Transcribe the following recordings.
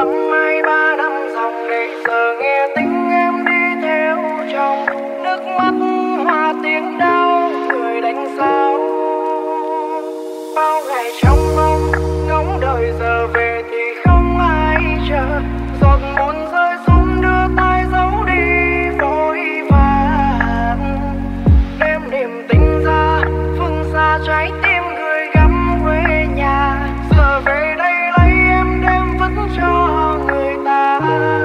vắng hai ba năm dòng để giờ nghe tiếng em đi theo chồng, nước mắt hòa tiếng đau người đánh sao. Bao ngày trong mong ngóng đợi giờ về thì không ai chờ, giọt buồn rơi xuống đưa tay giấu đi vội vàng. Đêm niềm tình ra phương xa trái tim người gắm quê nhà, giờ về đây lấy em đem vứt cho người ta.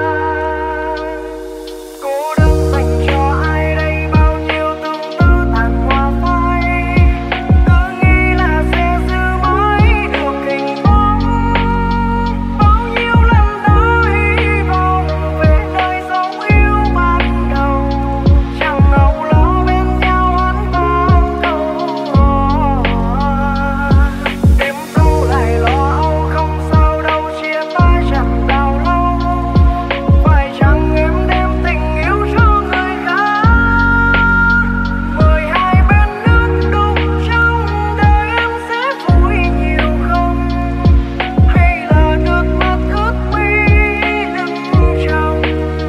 Cô đơn dành cho ai đây bao nhiêu tương tư tàn hoa phai, cứ nghĩ là sẽ giữ mãi được hình bóng. Bao nhiêu lần đã hy vọng về nơi dấu yêu ban đầu, chẳng âu lo bên nhau hát vang câu. Đêm sâu lại lo âu không sao đâu, chia tay chẳng đau lâu. Phải chăng em đem tình yêu cho người khác, mời hai bên nước đục trong đời em sẽ vui nhiều không, hay là nước mắt ướt mi lưng tròng.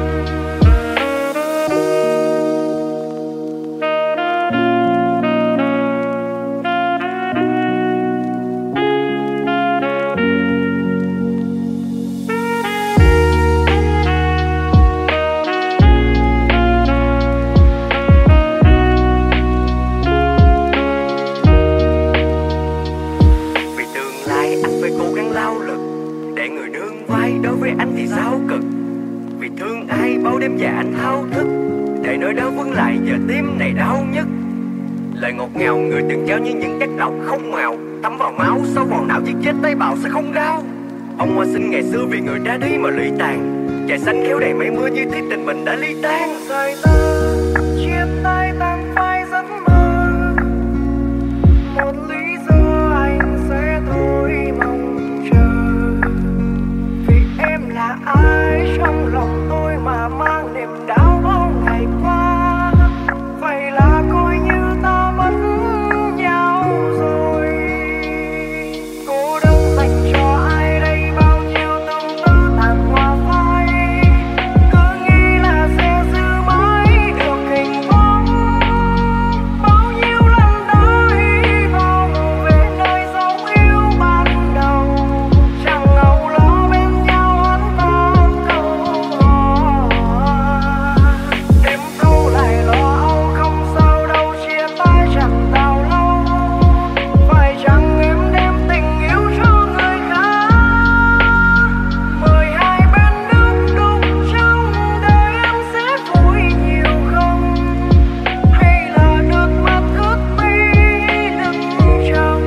Vì tương lai anh phải cố gắng lao lực, để người nương vai đối với anh thì sao cực. Vì thương ai bao đêm dài anh thao thức, để nỗi đau vững lại giờ tim này đau nhất. Lời ngọt ngào người từng trao như những chất độc không màu, thấm vào máu sâu vào não giết chết tế bào sẽ không đau. Ông hoa sinh ngày xưa vì người đã đi mà lụy tàn, trời xanh khéo đầy mây mưa như thiết tình mình đã ly tan. Rời ta chia tay tan phai giấc mơ, một lý do anh sẽ thôi mong chờ. Vì em là ai trong lòng tôi mà mang niềm đau bao ngày qua, vậy là coi như ta mất nhau rồi. Cô đơn dành cho ai đây bao nhiêu tương tư tàn hoa phai, cứ nghĩ là sẽ giữ mãi được hình bóng. Bao nhiêu lần đã hy vọng về nơi dấu yêu ban đầu, chẳng âu lo bên nhau hát vang câu. Đêm thâu lại lo âu không sao đâu, chia tay chẳng đau lâu. Phải chăng em đem tình yêu cho người khác, mời hai bên nước đục trong đời em sẽ vui nhiều không, hay là nước mắt ướt mi lưng tròng.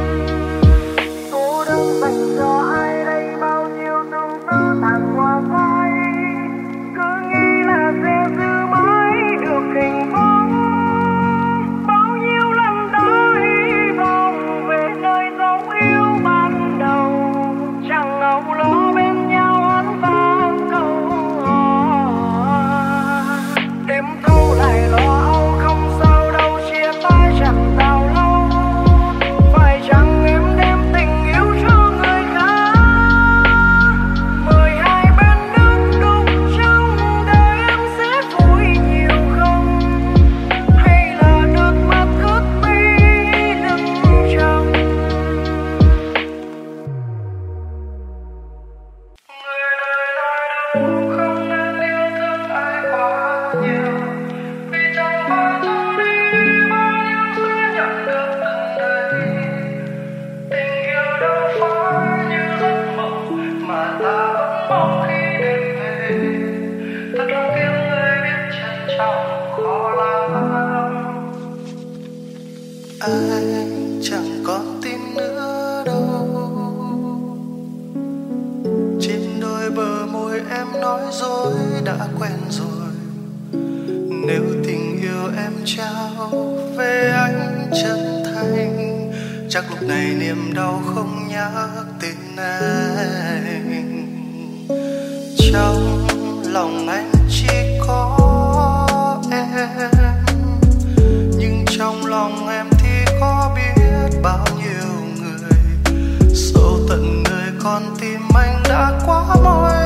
Cô đơn dành cho ai đây bao nhiêu tương tư tàn hoa phai, cứ nghĩ là sẽ giữ mãi được hình bóng. Bao nhiêu lần đã hy vọng về nơi dấu yêu ban đầu, chẳng âu lo bên nhau hát vang câu. Đêm thâu lại lo âu không sao đâu, chia tay chẳng đau lâu. Phải chăng em đem tình yêu cho người khác, mời hai bên nước đục trong đời em sẽ vui nhiều không, hay là nước mắt ướt mi lưng tròng. Người đời nói đâu không nên yêu thương ai quá nhiều, vì chẳng phải dù đi bao nhiêu sẽ nhận được từng đây. Tình yêu đâu phải như giấc mộng mà ta vẫn mong khi đêm về. Thật lòng yêu người biết trân trọng khó lắm. Anh chẳng còn tin nữa đâu, trên đôi bờ môi em nói dối đã quen rồi. Nếu tình yêu em trao về anh chân thành, chắc lúc này niềm đau không nhắc tên anh. Trong lòng anh chỉ có em, nhưng trong lòng em thì có biết bao nhiêu người. Sâu tận nơi con tim anh đã quá mỏi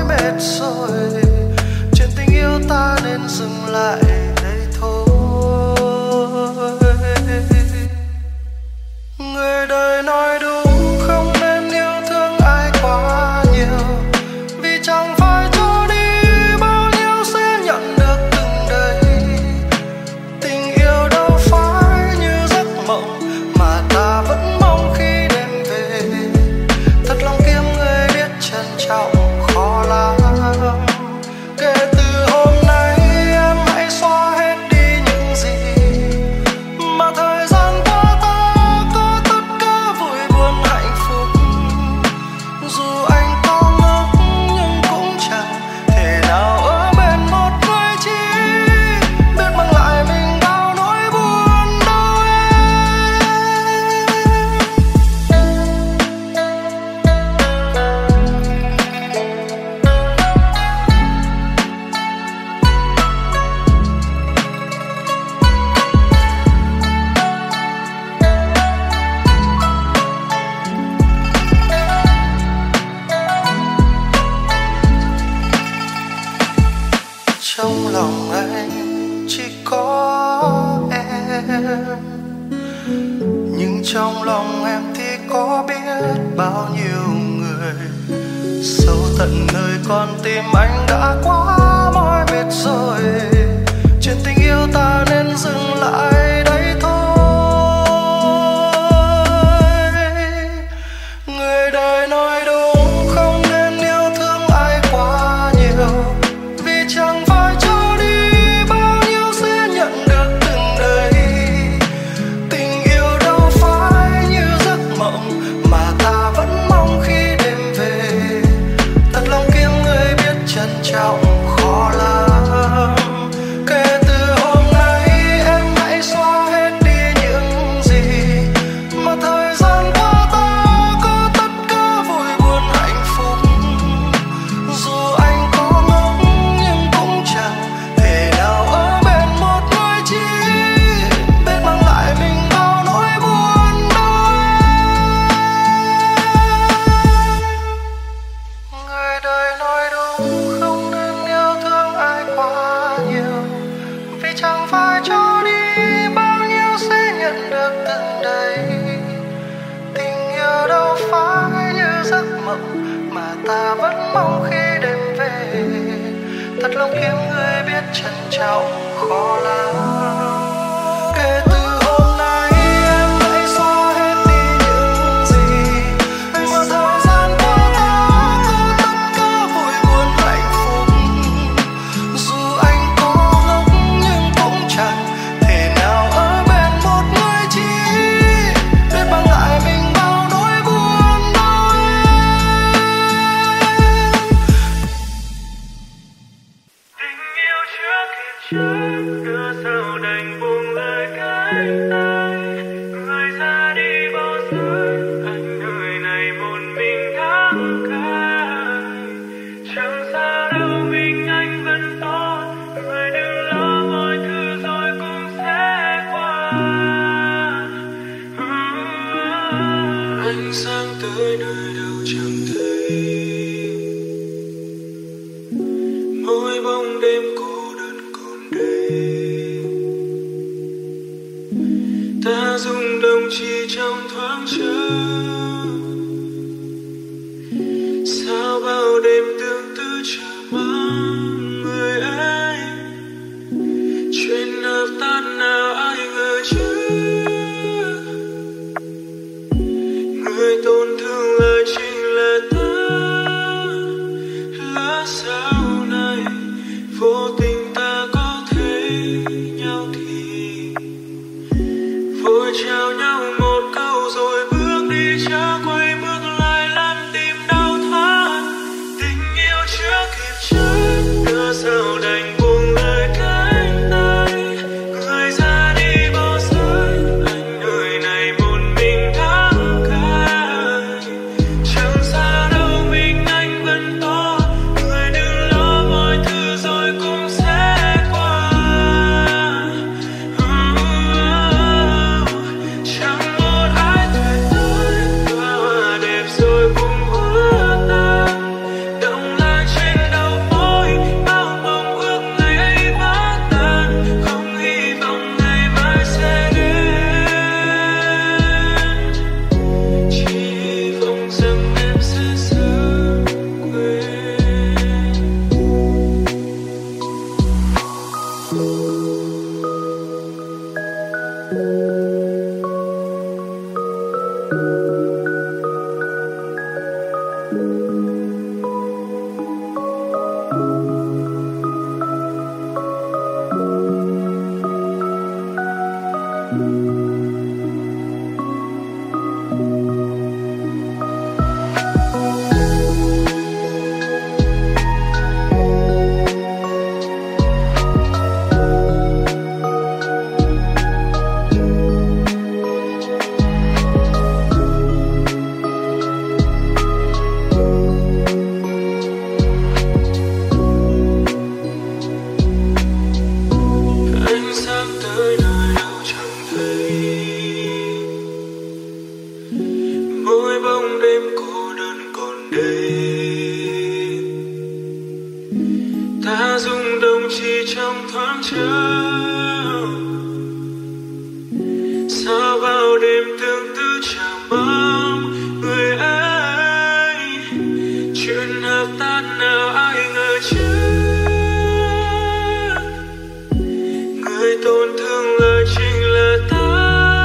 trong lòng em thì có biết bao nhiêu người, sâu tận nơi con tim anh đã quá mỏi mệt rồi. Chuyện tình yêu ta nên dừng lại đây thôi. Người đời nói đúng, không nên yêu thương ai quá nhiều, vì chẳng phải cho đi bao nhiêu sẽ nhận được từng đấy. Tình yêu đâu phải như giấc mộng mà ta vẫn mong khi đêm về. Thật lòng kiếm người biết trân trọng khó lắm. Kể từ hôm nay em hãy xóa hết đi những gì mà thời gian qua ta có tất cả vui buồn hạnh phúc. Dù anh có ngốc nhưng cũng chẳng thể nào ở bên một người chỉ biết mang lại mình bao nỗi buồn đau. Người đời nói đúng, không nên yêu thương ai quá nhiều, vì chẳng phải cho đi bao nhiêu sẽ nhận được từng đấy. Tình yêu đâu phải như giấc mộng mà ta vẫn mong khi đêm về. Thật lòng kiếm người biết trân trọng khó lắm. Kể từ hôm nay em hãy xóa hết đi những gì mà thời gian qua ta có tất cả vui buồn hạnh phúc. Dù anh có ngốc nhưng cũng chẳng thể nào ở bên một người chỉ biết mang lại mình bao nỗi buồn đau. Tình yêu chưa kịp chết, đưa sao đành buông lời cánh tay. Người ra đi bao giờ, anh người này một mình thắng cay. Chẳng sao đâu mình anh vẫn tốt, người đừng lo mọi thứ rồi cũng sẽ qua. Anh sang tới nơi đâu chẳng thấy, mỗi bóng đêm cô đơn còn đây. Ta rung động chỉ trong thoáng chốc, sao bao đêm tương tư chờ mong người ấy. Chuyện hợp tan nào ai ngờ chứ, người tổn thương lại chính là ta. Lỡ sau này vô tình ta có thấy nhau thì vội chào nhau một câu rồi bước đi, chớ quay bước lại làm tim đau thắt. Tình yêu chưa kịp chết, đưa sao đành buông lời cánh tay. Người ra đi bao giờ, anh người này một mình thắng cay. Chẳng sao đâu mình anh vẫn tốt, người đừng lo mọi thứ rồi cũng sẽ qua. Chẳng một ai tuyệt đối, hoa đẹp rồi cũng hóa tan. Động lại trên đầu môi, bao mong ước ngày ấy vỡ tan. Không hy vọng ngày mai sẽ đến, chỉ hy vọng rằng em sẽ sớm quên. được tan nào ai ngờ chứ. Người tổn thương là chính là ta.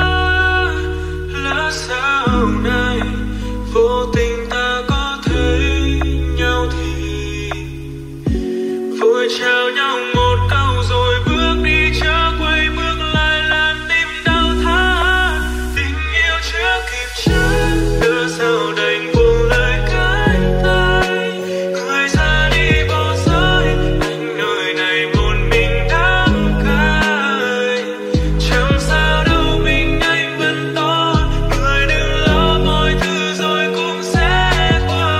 Lỡ sau này vô tình ta có thấy nhau thì vội chào nhau một câu rồi bước đi, chớ quay bước lại làm tim đau thắt. Tình yêu chưa kịp chết, đưa sao đành buông lời cãi tay. Người ra đi bỏ rơi, anh nơi này một mình đắng cay. Chẳng sao đâu mình anh vẫn to, người đừng lo mọi thứ rồi cũng sẽ qua.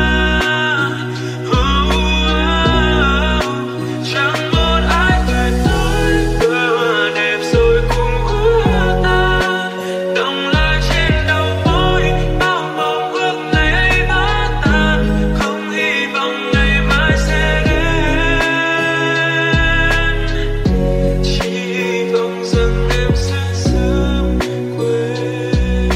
Chẳng một ai tuyệt đối, đóa hoa đẹp rồi cũng úa tan. Đông lại trên đầu môi, bao mộng ước ngày ấy vỡ tan. Không hy vọng ngày mai sẽ đến, chỉ hy vọng rằng em sẽ sớm quên.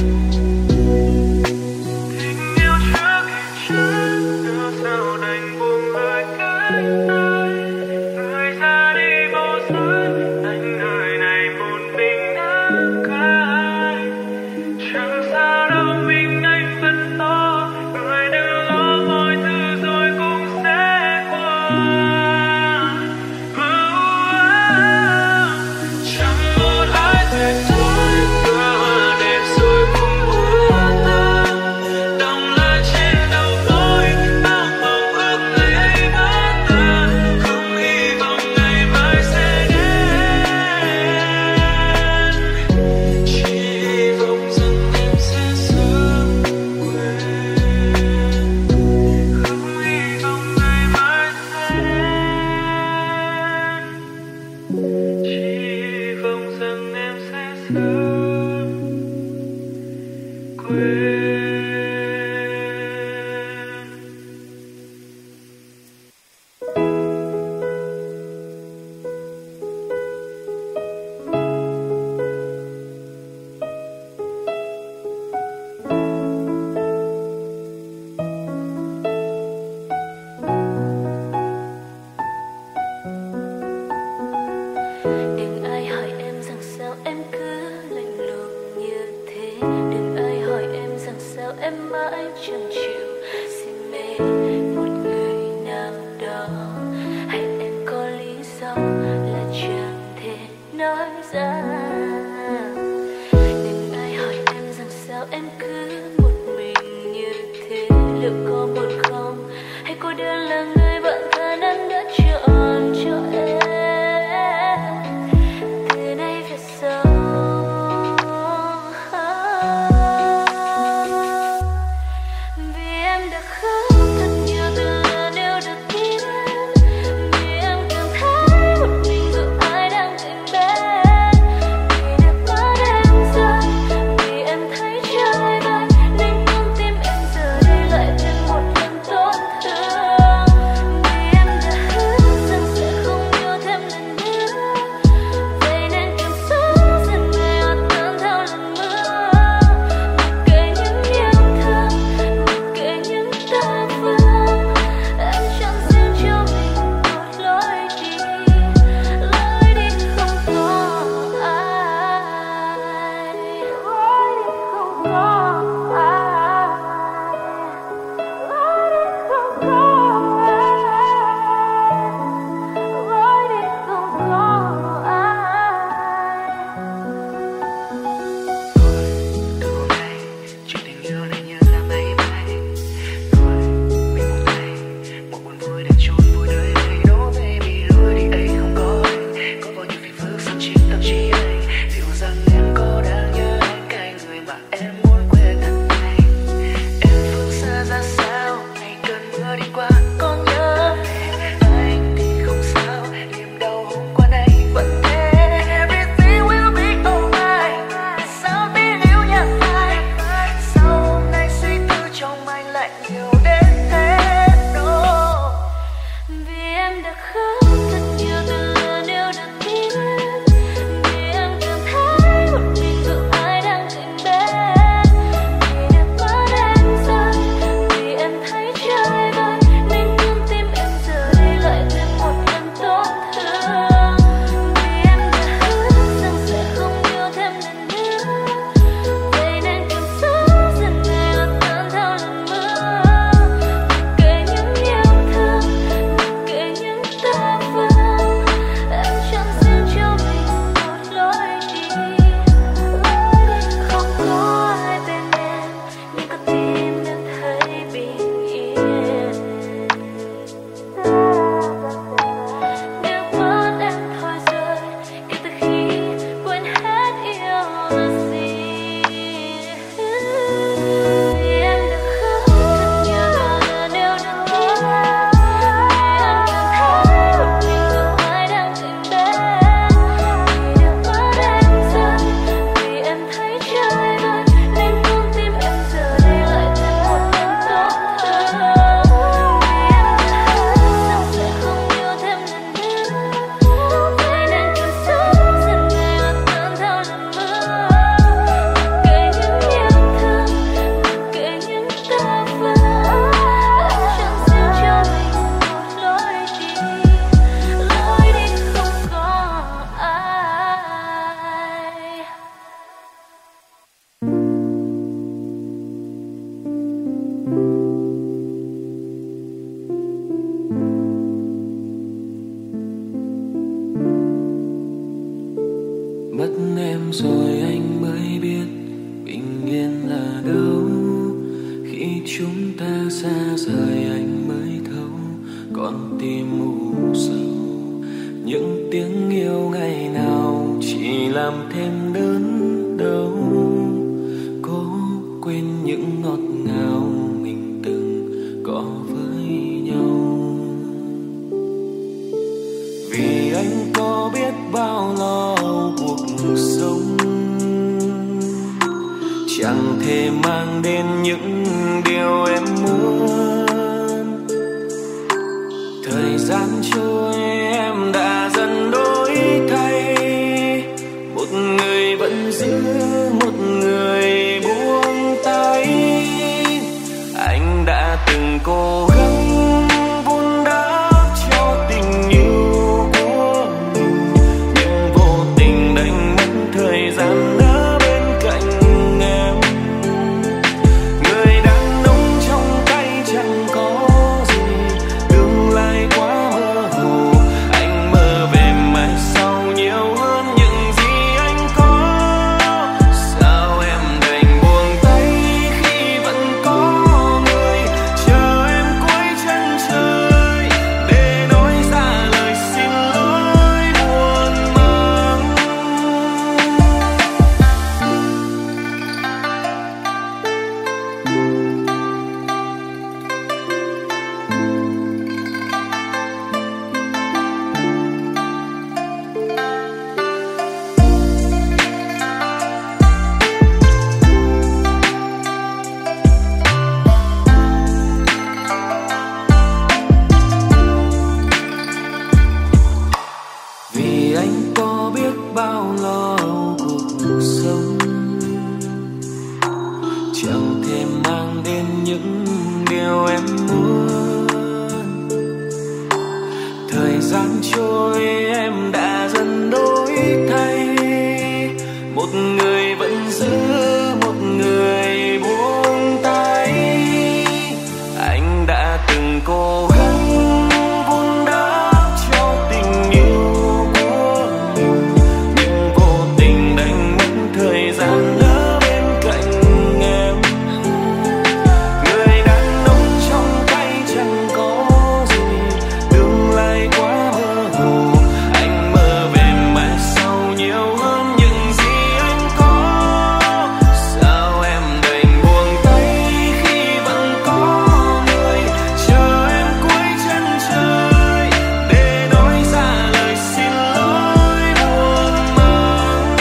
Tình yêu chưa kịp chết, đưa sao đành buông lời cãi tay. Người ra đi bỏ rơi, anh nơi này một mình đắng cay. Chẳng sao đâu mình anh vẫn to, người đừng lo mọi thứ rồi cũng sẽ qua. Chẳng một ai tuyệt đối, đóa hoa đẹp rồi cũng úa tan. Đông lại trên đầu môi, bao mộng ước ngày ấy vỡ tan. Không hy vọng ngày mai sẽ đến, chỉ hy vọng rằng em sẽ sớm quên. Không hy vọng ngày mai sẽ đến, chỉ hy vọng rằng em sẽ sớm quên. Đừng ai hỏi em rằng sao em cứ lạnh lùng như thế. Đừng ai hỏi em rằng sao em mãi chẳng chịu xin mê một người nào đó. Hay em có lý do là chẳng thể nói ra. Đừng ai hỏi em rằng sao em cứ một mình như thế. Liệu có một không, hay cô đơn là người bạn thân anh đã chọn cho em. Từ nay về sau, vì em đã khóc thật nhiều từ lần yêu được tin em. Vì em cảm thấy một mình dù ai đang tìm bên. Vì nước mắt em rơi, vì em thấy trái vơi, nên con tim em giờ đây lại thêm một lần tổn thương. Vì em đã hứa rằng sẽ không yêu thêm lần nữa, vậy nên cảm xúc dần ngày hòa tan theo lần mưa. Mặc kệ những yêu thương, mặc kệ những ta phương, em chọn riêng cho mình một lối đi không có ai, lối đi không có ai, lối đi không có ai, lối đi không có ai. Từ hôm nay chuyện tình yêu này như là mây bay. Rồi mình một ngày một buồn vui để chôn vùi nơi đây. No baby, lối đi ấy không có anh. Có bao nhiêu phiền phức phân chia tâm trí anh. Liệu rằng em có đang nhớ anh, cái người mà em muốn quên thật nhanh. Em phương xa ra sao, ngày cơn mưa đi qua còn nhớ anh thì không sao. Niềm đau hôm qua nay vẫn thế. Everything will be alright. Sao tiếng yêu nhạt phai, sao hôm nay suy tư trong anh lại nhiều đến thế. No. Vì em đã khóc thật nhiều từ lần yêu được tin em. Vì em cảm thấy một mình dù ai đang tìm bên. Vì nước mắt em rơi, vì em thấy trái vơi, rồi anh mới biết bình yên là đâu. Khi chúng ta xa rời anh mới thấu con tim u sầu. Những tiếng yêu ngày nào chỉ làm thêm đớn đau. Cố quên những ngọt ngào mình từng có với nhau. Vì anh có biết bao lo âu cuộc sống, chẳng thể mang đến những điều em muốn. Thời gian trôi em đã dần đổi thay, một người vẫn giữ, một người buông tay. Anh đã từng cố gắng vun đắp cho tình yêu của mình, nhưng vô tình đánh mất thời gian ở bên cạnh em. Người đàn ông trong tay chẳng có gì, tương lai quá mơ hồ. Anh mơ về mai sau nhiều hơn những gì anh có. Sao em đành buông tay khi vẫn có người chờ em cuối chân trời, để nói ra lời xin lỗi buồn mang. Vì anh có biết bao lo âu cuộc sống, chẳng thể mang đến những điều em muốn. Thời gian trôi em đã dần đổi thay, một người vẫn giữ, một người buông tay. Anh đã từng cố gắng vun đắp cho tình yêu của mình, nhưng vô tình đánh mất thời gian ở bên cạnh em. Người đàn ông trong tay chẳng có gì, tương lai quá mơ hồ. Anh mơ về mai sau nhiều hơn những gì anh có. Sao em đành buông tay khi vẫn có người chờ em cuối chân trời, để nói ra lời xin lỗi buồn mang.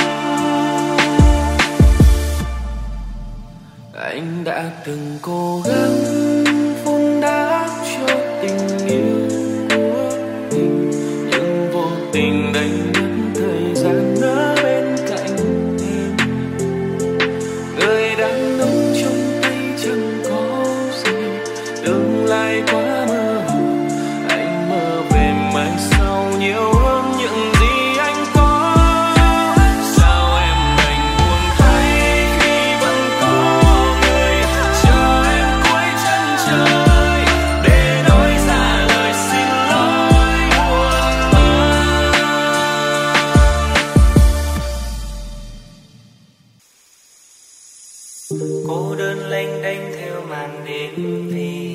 Anh đã từng cố gắng vun đắp cho tình yêu của mình, nhưng vô tình đánh mất thời gian ở bên cạnh em. Người đàn ông trong tay chẳng có gì, tương lai quá mơ hồ. Anh mơ về mai sau nhiều hơn những gì anh có. Sao em đành buông tay khi vẫn có người chờ em cuối chân trời, để nói ra lời xin lỗi buồn mang. Cô đơn lênh đênh theo màn đêm vì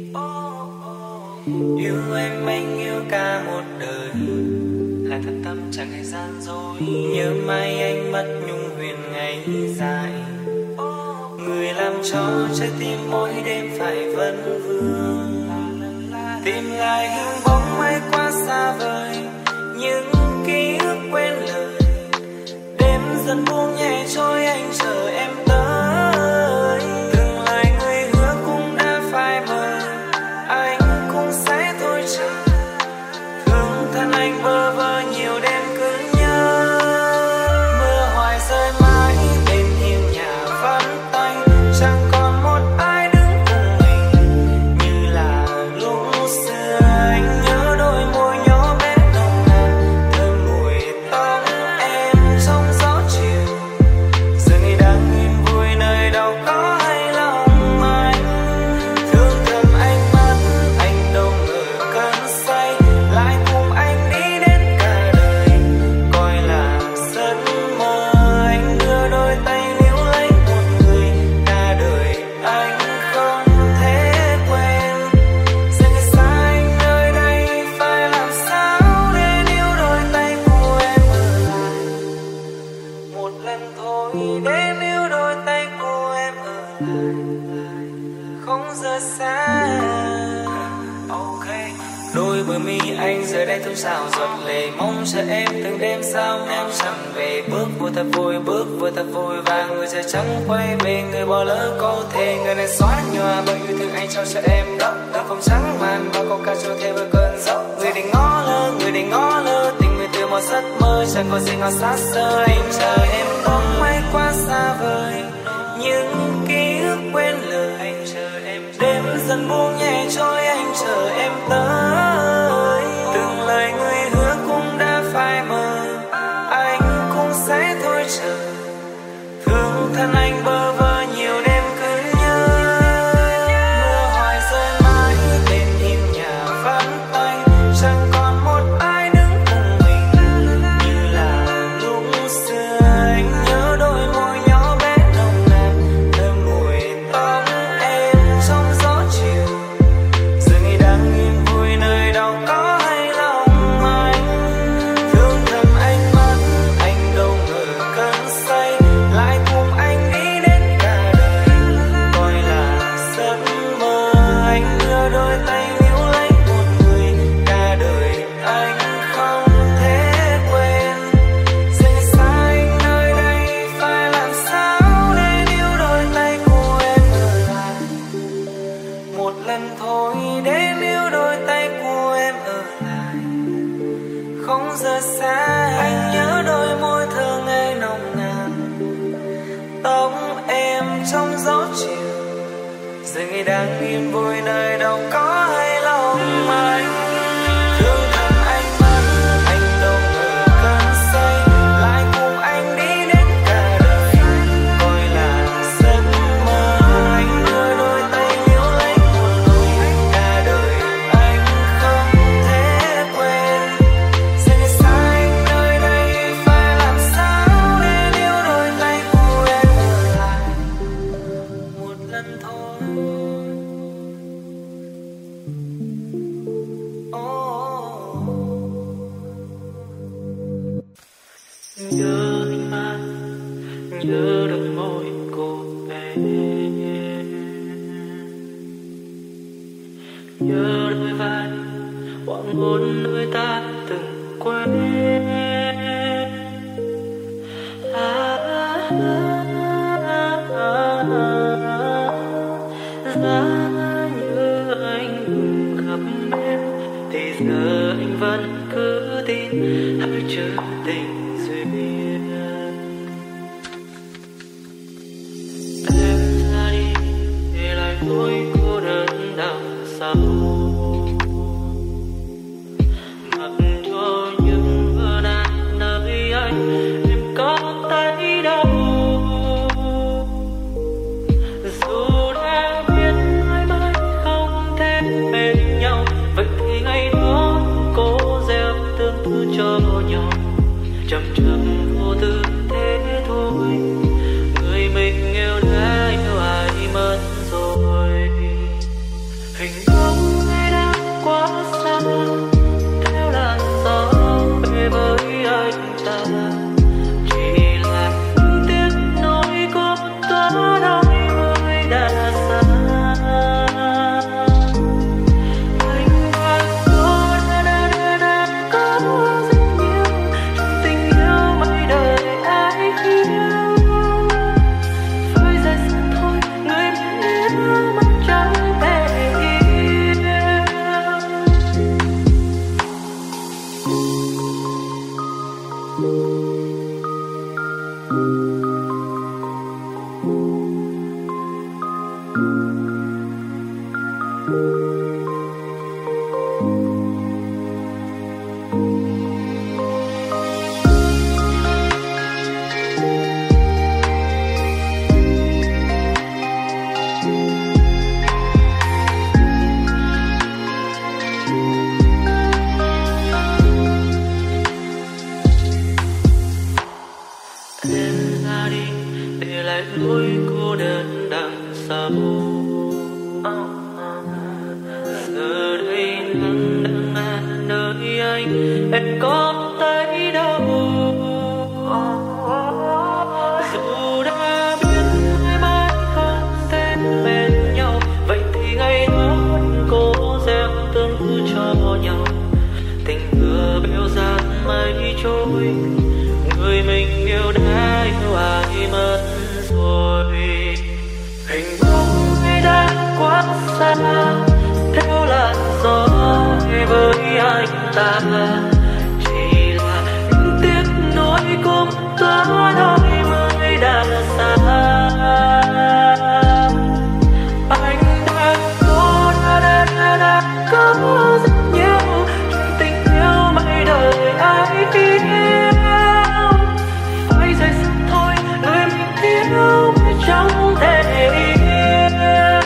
yêu em anh yêu cả một đời, là thật tâm chẳng hề gian dối. Nhớ mai anh mất nhung huyền ngày dài, người làm cho trái tim mỗi đêm phải vấn vương. Tìm lại hình bóng mai quá xa vời, những ký ức quên lời. Đêm dần buông nhẹ trôi anh chờ em tới. Từng lời người hứa cũng đã phai mờ, anh cũng sẽ thôi chờ. Thương thân anh bơ vơ nhiều đêm cứ nhớ. Mưa hoài rơi mãi bên hiên nhà vắng tanh, chẳng còn một ai đứng cùng mình như là lúc xưa. Anh nhớ đôi môi nhỏ bé nồng nàn, thơm mùi tóc em trong gió chiều. Giờ ngày đã Đôi bờ mi anh giờ đây thơm sao giọt lệ, mong chờ em từng đêm sao em chẳng về. Bước vừa thật vui và người giờ chẳng quay về. Người bỏ lỡ có thể người này xóa nhòa bởi yêu thương anh trao cho em đó. Đường không trắng màn bao câu ca cho thêm với cơn gió. Người đừng ngó lơ tình người từ một giấc mơ chẳng có gì ngọt sát sơ. Anh chờ em bóng mây quá xa vời, những ký ức quên lời. Anh chờ em đêm dần buông nhẹ trôi, anh chờ em tới. Từng lời người hứa cũng đã phai mờ, anh cũng sẽ thôi chờ. Thương thân anh bơ vơ nhiều đêm cứ nhớ. Mưa hoài rơi mãi bên hiên nhà vắng tay, chẳng còn một ai đứng cùng mình như là lúc xưa. Anh nhớ đôi môi nhỏ bé nồng nàn, thơm mùi tóc em trong gió chiều. Giờ ngày đang yên vui nơi đâu có hay lòng anh. Thương thầm anh mất, anh đâu ngờ cơn say lại cùng anh đi đến cả đời. Coi là giấc mơ, anh đưa đôi tay níu lấy một người cả đời anh không thể quên. Giờ ngày xa anh nơi đây phải làm sao để níu đôi tay của em ở lại. Một lần thôi để níu đôi tay của em ở lại. Không giờ xa anh nhớ đôi môi thơ ngây nồng nàn, tóc em trong gió chiều. Giờ ngày đang yên vui nơi đâu có hay lòng anh. Thương thầm anh mất, anh đâu ngờ cơn say lại cùng anh đi đến cả đời. Coi là giấc mơ, anh đưa đôi tay níu lấy một người cả đời anh không thể quên. Giờ ngày xa anh nơi đây phải làm sao để níu đôi tay của em ở lại. Một lần thôi. Nhớ anh mãi, nhớ đôi môi cô bé, nhớ đôi vai hoàng hôn nơi ta từng quen. Giá như anh gặp em thì giờ anh vẫn cứ tin hãy trừ tình duyên. Em ra đi để lại nỗi cô đơn đằng sau, mặc cho những vỡ nát nơi anh em có thấy đâu. Dù đã biết mãi mãi không thể bên nhau, vậy thì ngày đó cố gieo tương tư cho nhau. Chậm chậm vô tư thế thôi, người mình yêu đã yêu ai mất rồi. Hình bóng ai đã quá xa, theo làn gió về với anh ta. Chỉ là tiếc nỗi có toa đôi mới đã xa. Anh và cô đã có rất nhiều trong tình yêu mấy đời ai yêu. Với giây dần thôi người mình yêu mất chẳng thể yêu. Em ra đi để lại nỗi cô đơn đằng sau. Giờ đây nắng đang ngàn nơi anh em có thấy đâu. Dù đã biết mãi mãi không thể bên nhau, vậy thì ngày đó ta, chỉ là những tiếc nối cùng tóa đôi mới đã xa. Anh đã có rất nhiều trong tình yêu mấy đời ai yêu, phải rời xa thôi người mình yêu mới chẳng thể yêu.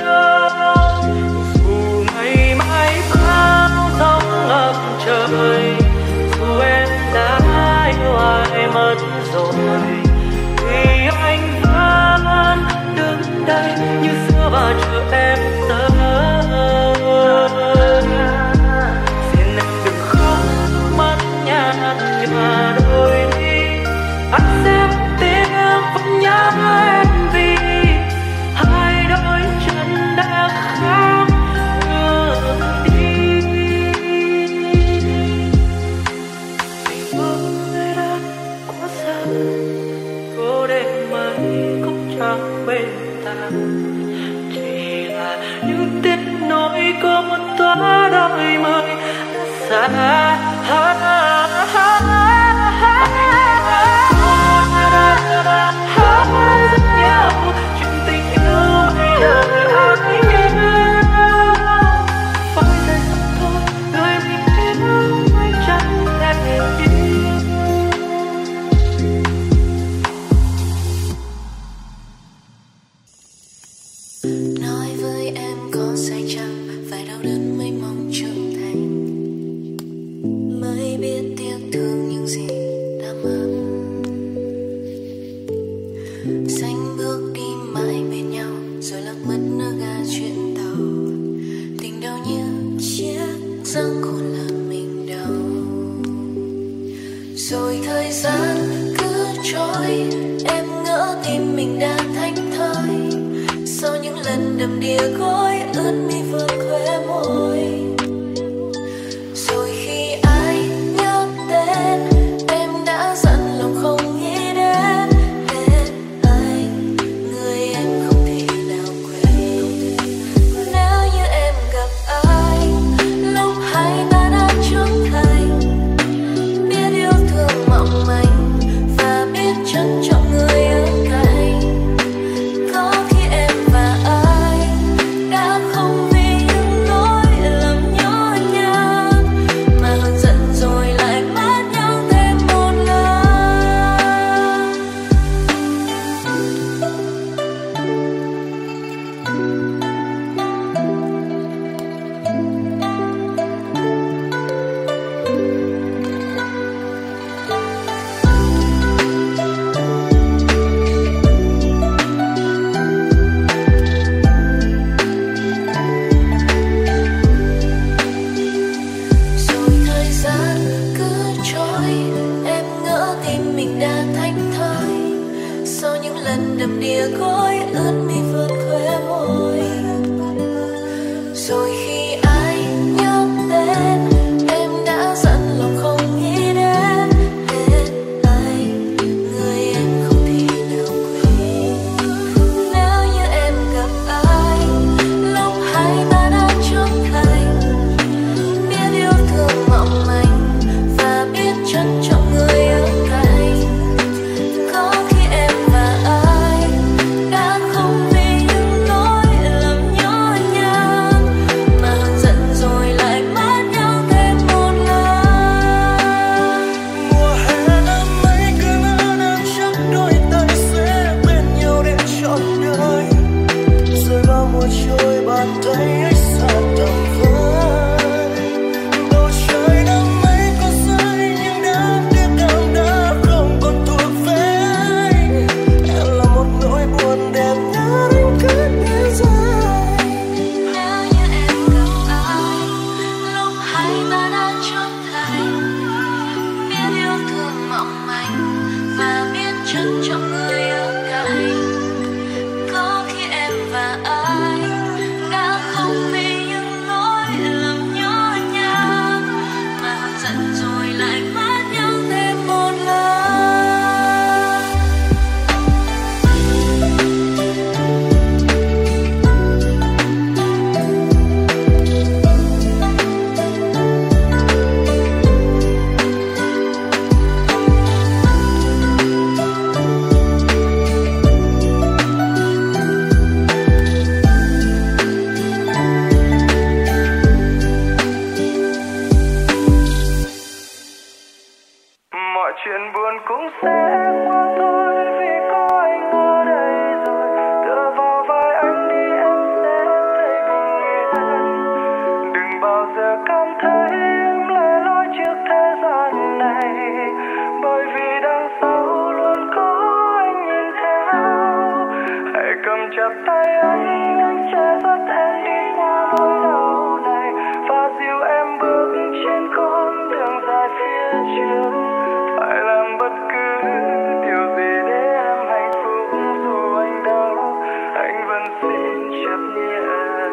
Dù ngày mai bão giông ngập trời, dù em đã yêu ai mất rồi, thì anh vẫn đứng đây như xưa và chờ em tới. Xin em đừng khóc mắt nhạt nhòa đôi mi, anh sẽ tiếng vẫn nhớ em vì hai đôi chân đã khác ngược đi. Tình ơi đã quá xa, cô đêm mây cũng chẳng bên ta, chỉ là những tiếc nỗi có một tóa đôi mới đã xa. Rất nhiều chuyện tình yêu mấy đời ai yêu, phải rời xa thôi người mình yêu mới chẳng thể yêu. Nói với em có sai chăng, phải đau đớn mới mong trưởng thành, mới biết tiếc thương những gì đã mất. Xanh bước đi mãi bên nhau, rồi lạc mất nơi ga chuyến tàu. Tình đau như chiếc răng khôn làm mình đau. Rồi thời gian cứ trôi, em ngỡ tim mình đã thánh thơi. Sau những lần đầm đìa gối ướt mi vương khóe môi, rồi khi ai nhắc tên em đã dặn lòng không nghĩ đến anh, người em không thể nào quên. Nếu như em gặp ai lúc hai ta đã trưởng thành, biết yêu thương mong manh và biết trân trọng người ở cạnh, có khi em và anh đã không cảm thấy em lẻ loi trước thế gian này, bởi vì đằng sau luôn có anh nhìn theo. Hãy cầm chặt tay anh sẽ dắt em đi qua nỗi đau này và dìu em bước trên con đường dài phía trước. Phải làm bất cứ điều gì để em hạnh phúc, dù anh đau anh vẫn xin chấp nhận.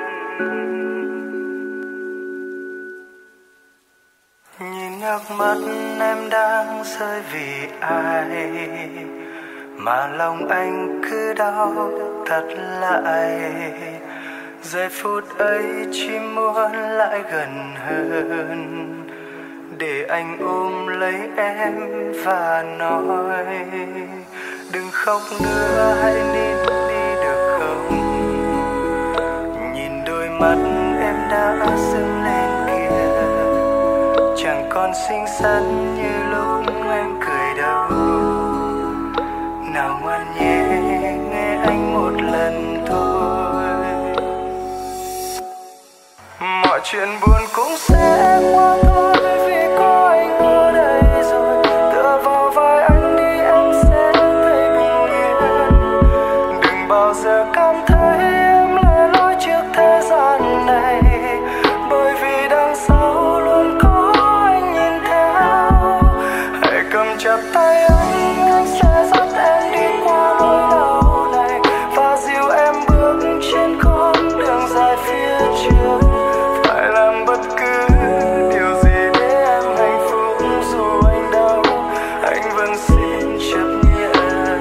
Nhìn nước mắt em đang rơi vì ai mà lòng anh cứ đau thật lại. Giây phút ấy chỉ muốn lại gần hơn để anh ôm lấy em và nói đừng khóc nữa, hãy nín đi được không. Nhìn đôi mắt em đã sưng lên kìa, chẳng còn xinh xắn như lúc em cười đâu. Nào ngoan nhé, nghe anh một lần thôi. Mọi chuyện buồn cũng sẽ qua thôi, vì có anh ở đây rồi. Tựa vào vai anh đi em sẽ thấy bình yên. Đừng bao giờ cảm thấy em lẻ loi trước thế gian này, bởi vì đằng sau luôn có anh nhìn theo. Hãy cầm chặt tay anh sẽ dắt em đi qua nỗi đau này và dìu em bước trên con đường dài phía trước. Phải làm bất cứ điều gì để em hạnh phúc, dù anh đau anh vẫn xin chấp nhận.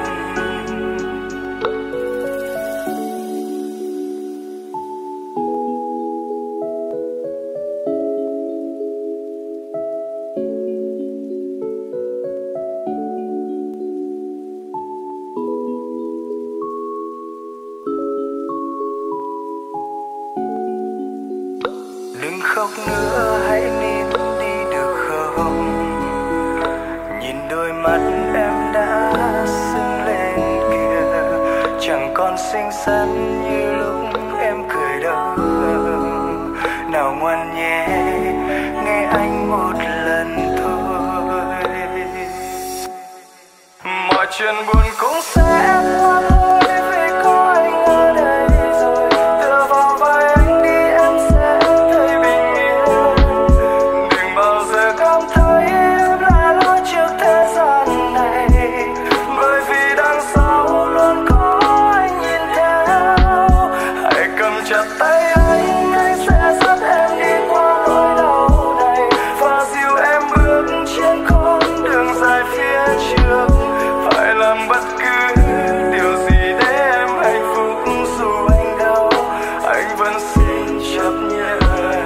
Đừng khóc nữa, hãy nín đi được không. Nhìn đôi mắt em đã sưng lên kìa, chẳng còn xinh xắn như lúc em cười đâu. Nào ngoan nhé, nghe anh một lần thôi. Mọi chuyện buồn cũng sẽ qua thôi, vì có anh ở đây rồi. Tựa vào vai anh đi em sẽ thấy bình yên. Đừng bao giờ cảm thấy em lẻ loi trước thế gian này, bởi vì đằng sau luôn có anh nhìn theo. Hãy cầm chặt tay anh sẽ dắt em đi qua nỗi đau này và dìu em bước trên con đường dài phía trước. Phải làm bất cứ điều gì để em hạnh phúc, dù anh đau anh vẫn xin chấp nhận.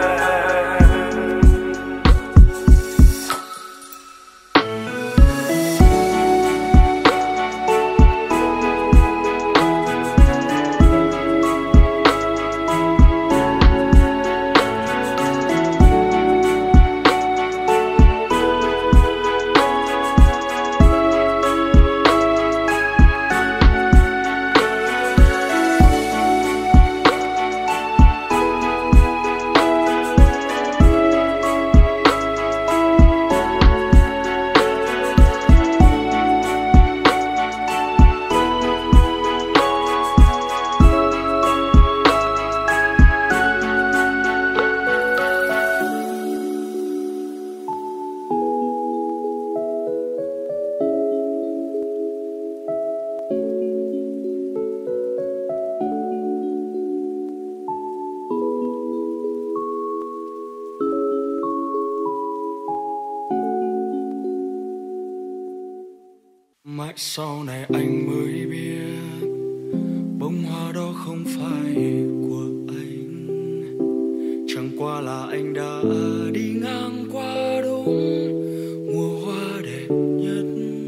Mãi sau này anh mới biết bông hoa đó không phải của anh, chẳng qua là anh đã đi ngang qua đúng mùa hoa đẹp nhất.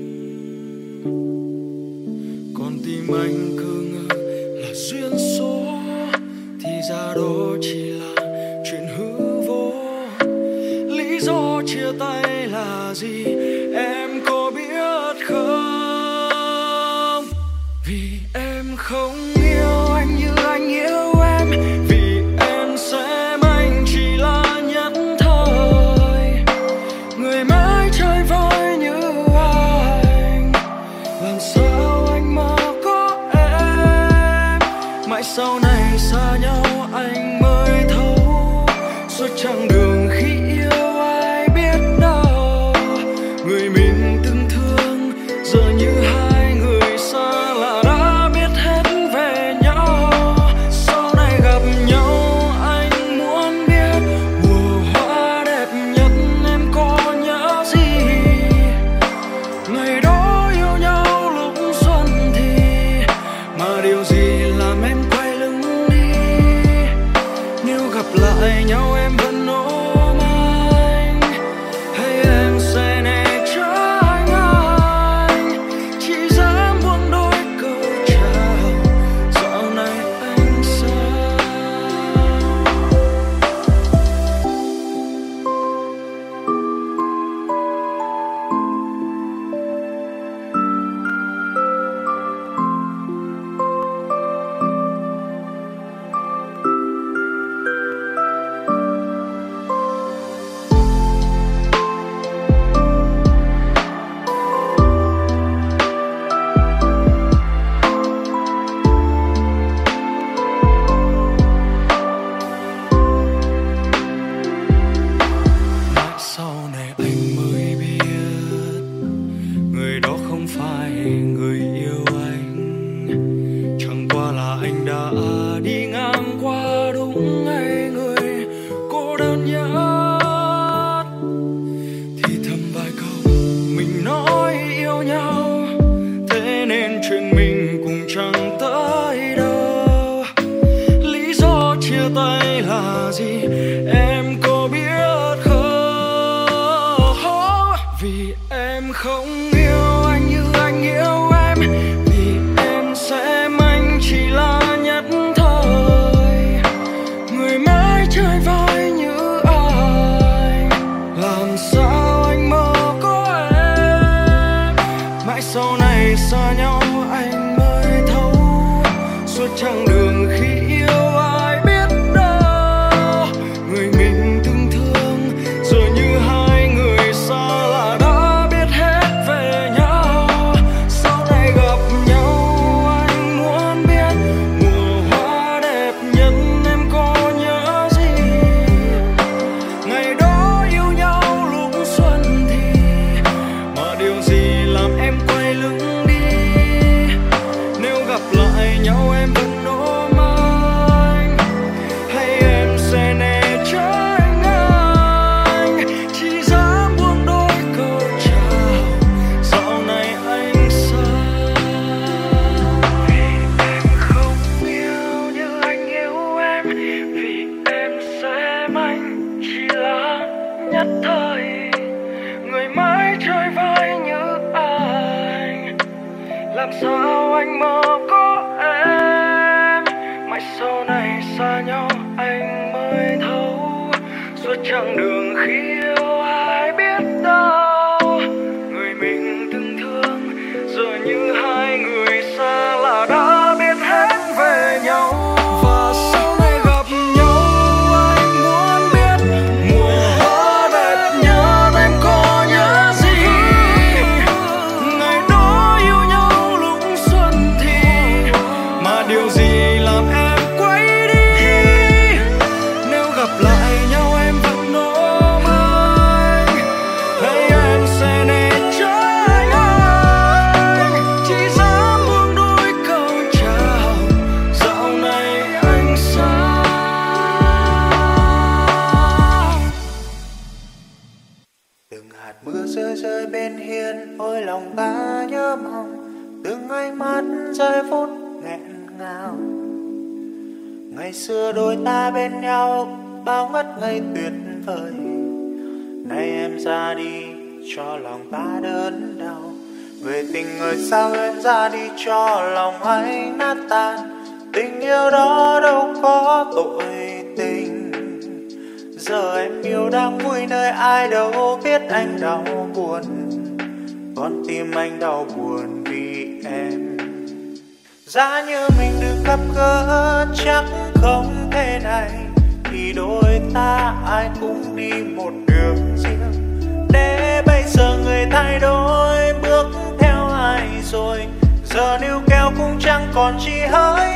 Còn tim anh cứ ngỡ là duyên số, thì ra đó chỉ là chuyện hư vô. Lý do chia tay là gì em có biết không? Vì em không yêu anh như anh yêu em, vì em xem anh chỉ là nhau em vẫn ôm anh, hay em sẽ né tránh anh, chỉ dám buông đôi câu chào dạo này anh sao. Sau này anh mới biết người đó không phải người yêu anh, chẳng qua là anh đã đi ngang qua đúng ngày người cô đơn nhất. Thì thầm vài câu mình nói yêu nhau, thế nên chuyện mình cùng chẳng tới đâu. Lý do chia tay là gì em có biết không? Vì em không yêu anh như anh yêu em, vì em xem anh chỉ là nhất thời, người mãi chơi vơi như anh. Làm sao anh mơ có em, mãi sau này xa nhau anh mới thấu, suốt chặng đường khi yêu ai biết đâu người mình từng thương, giờ như hai người xa lạ đã biết hết về nhau. Sau này gặp nhau anh muốn biết mùa hoa đẹp nhất em có nhớ gì, ngày đó yêu nhau lúc xuân thì mà điều gì làm em quay lưng đi. Nếu gặp lại nhau em vẫn ôm anh, hay em sẽ né tránh anh, chỉ dám buông đôi câu chào dạo này anh sao. Vì em không yêu như anh yêu em, vì em xem anh chỉ là nhất thời, người mãi chơi vơi như anh. Làm sao anh mơ có em, mãi sau này xa nhau anh mới thấu, suốt chặng đường khi yêu ai biết đâu người mình từng thương, giờ như hai người xa lạ đã biết hết về nhau. Và sau này gặp nhau anh muốn biết mùa hoa đẹp nhất em có nhớ gì, ngày đó yêu nhau lúc xuân thì mà điều gì làm em quay đi. Nếu gặp lại nhau em vẫn ôm anh, hay em sẽ né tránh anh, chỉ dám buông đôi câu chào dạo này anh sao. Từng hạt mưa rơi rơi bên hiên, ôi lòng ta nhớ mong từng ánh mắt giây phút nghẹn ngào. Ngày xưa đôi ta bên nhau bao ngất ngây tuyệt vời, nay em ra đi cho lòng ta đớn đau. Về tình người sao em ra đi cho lòng anh nát tan, tình yêu đó đâu có tội tình. Giờ em yêu đang vui nơi ai đâu biết anh đau buồn, con tim anh đau buồn vì em. Giá như mình được gặp gỡ chắc không thế này, thì đôi ta ai cũng đi một đường riêng. Để bây giờ người thay đổi bước theo ai rồi, giờ níu kéo cũng chẳng còn chỉ hỡi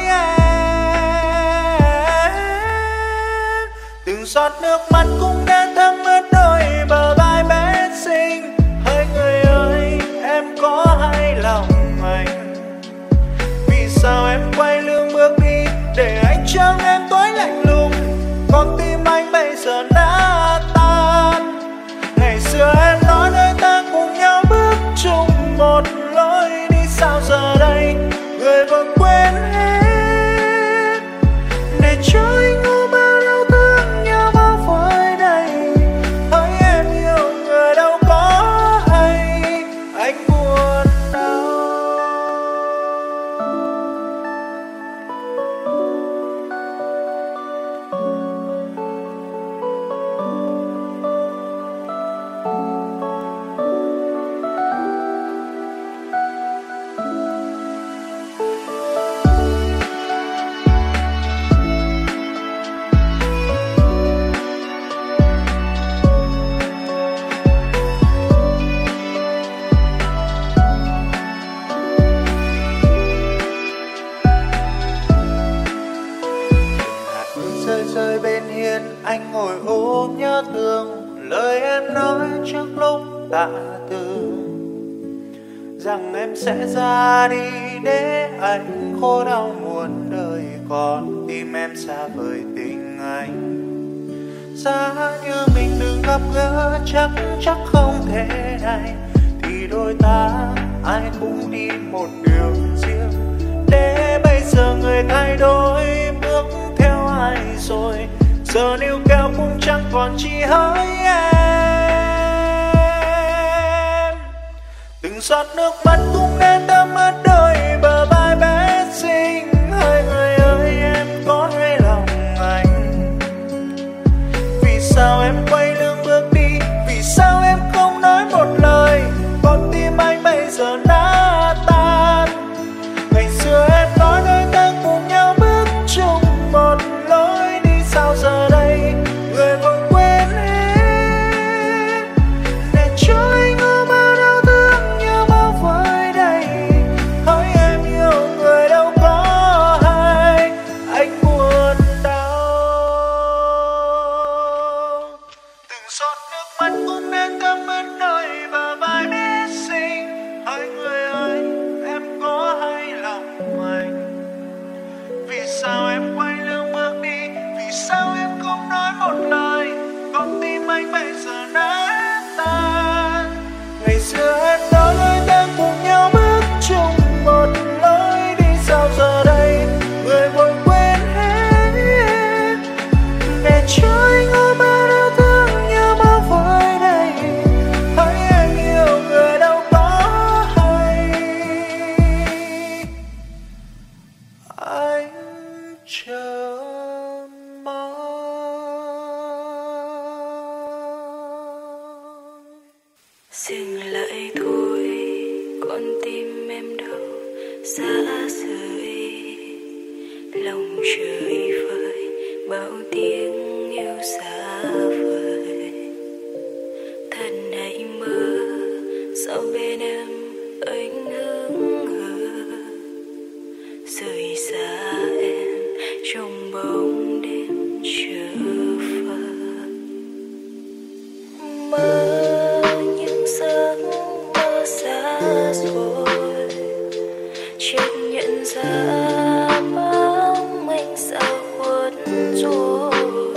em. Từng giọt nước mắt cũng đã thấm ướt đôi bờ vai bé xinh. Hỡi người ơi em có hay lòng anh, vì sao em quay lưng bước đi để anh trăng em tối lạnh lùng. Con tim anh bây giờ đã tan. Ngày xưa em nói đôi ta cùng nhau bước chung một lối đi, sao giờ đây người vừa quên hết, để cho anh ôm bao đau thương nhau bao ngồi ôm nhớ thương lời em nói trước lúc tạ từ, rằng em sẽ ra đi để anh khổ đau muôn đời, còn tim em xa vời tình anh. Giá như mình đừng gặp gỡ chắc không thể này, thì đôi ta ai cũng đi một đường riêng. Để bây giờ người thay đổi bước theo ai rồi, giờ níu kéo cũng chẳng còn chỉ hỡi em. Từng giọt nước mắt cũng nên đẫm ướt đôi bờ vai bé xinh. Hỡi người ơi em có hay lòng anh? Vì sao em quay lưng bước đi? Vì sao em không nói một lời? Con tim anh bây giờ nát tan. Ngày xưa em nói đôi ta cùng nhau bước chung một lối đi, sao giờ đây người vội quên hết, để cho anh ôm bao đau thương như bao vơi đầy. Hỡi em yêu người đâu có hay, anh buồn đau. Từng giọt nước mắt cũng nên thấm ướt đôi bờ vai bé xinh. Hỡi người ơi em có hay lòng anh? Vì sao em quay lưng bước đi? Vì sao em không nói một lời? Con tim anh bây giờ nát tan. Ngày xưa em nói đôi ta cùng nhau bước chung một lối đi, sao giờ đây người vội quên hết, để cho anh ôm bao đau thương như bao vơi đầy. Hỡi em yêu người đâu có hay, anh chờ mong. Dừng lại thôi, con tim em đâu xa rời, lòng trời vơi bao tiếng yêu xa vời. Thân hãy mơ sau bên em anh hững hờ, rời xa em trong bóng đêm chờ phờ. Mơ những giấc mơ xa rồi, chợt nhận ra bóng anh sao khuất rồi,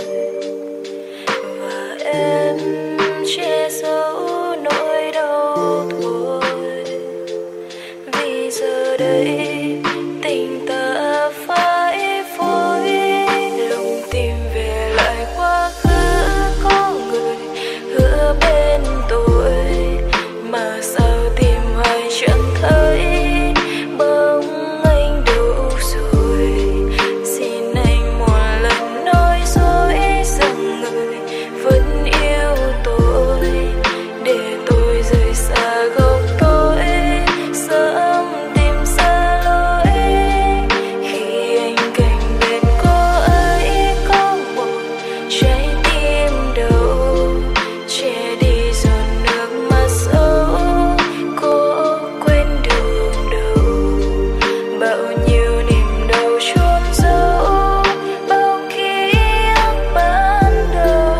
và em che giấu nỗi đau thôi. Vì giờ đây tình ta phải phối, lòng tìm về lại quá khứ. Có người hứa bên tôi mà sao tìm hoài chẳng thấy bóng anh đâu rồi. Xin anh một lần nói dối rằng người vẫn yêu tôi, để tôi rời xa góc tối, sớm tìm ra lối. Khi anh cạnh bên cô ấy có một trái tim đầu, che đi giọt nước mắt sâu. Cô quên đường đầu, bao nhiêu niềm đau chôn giấu, bao ký ức ban đầu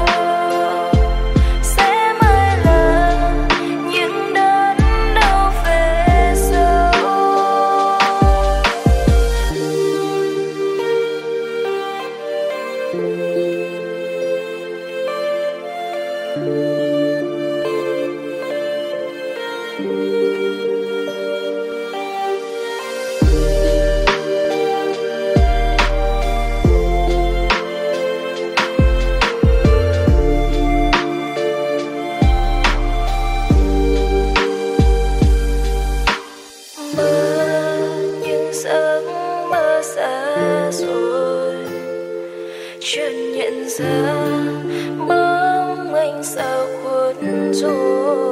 sẽ mãi là những đớn đau về sau. Mơ những giấc mơ xa rồi, chợt nhận ra bóng anh sao khuất rồi,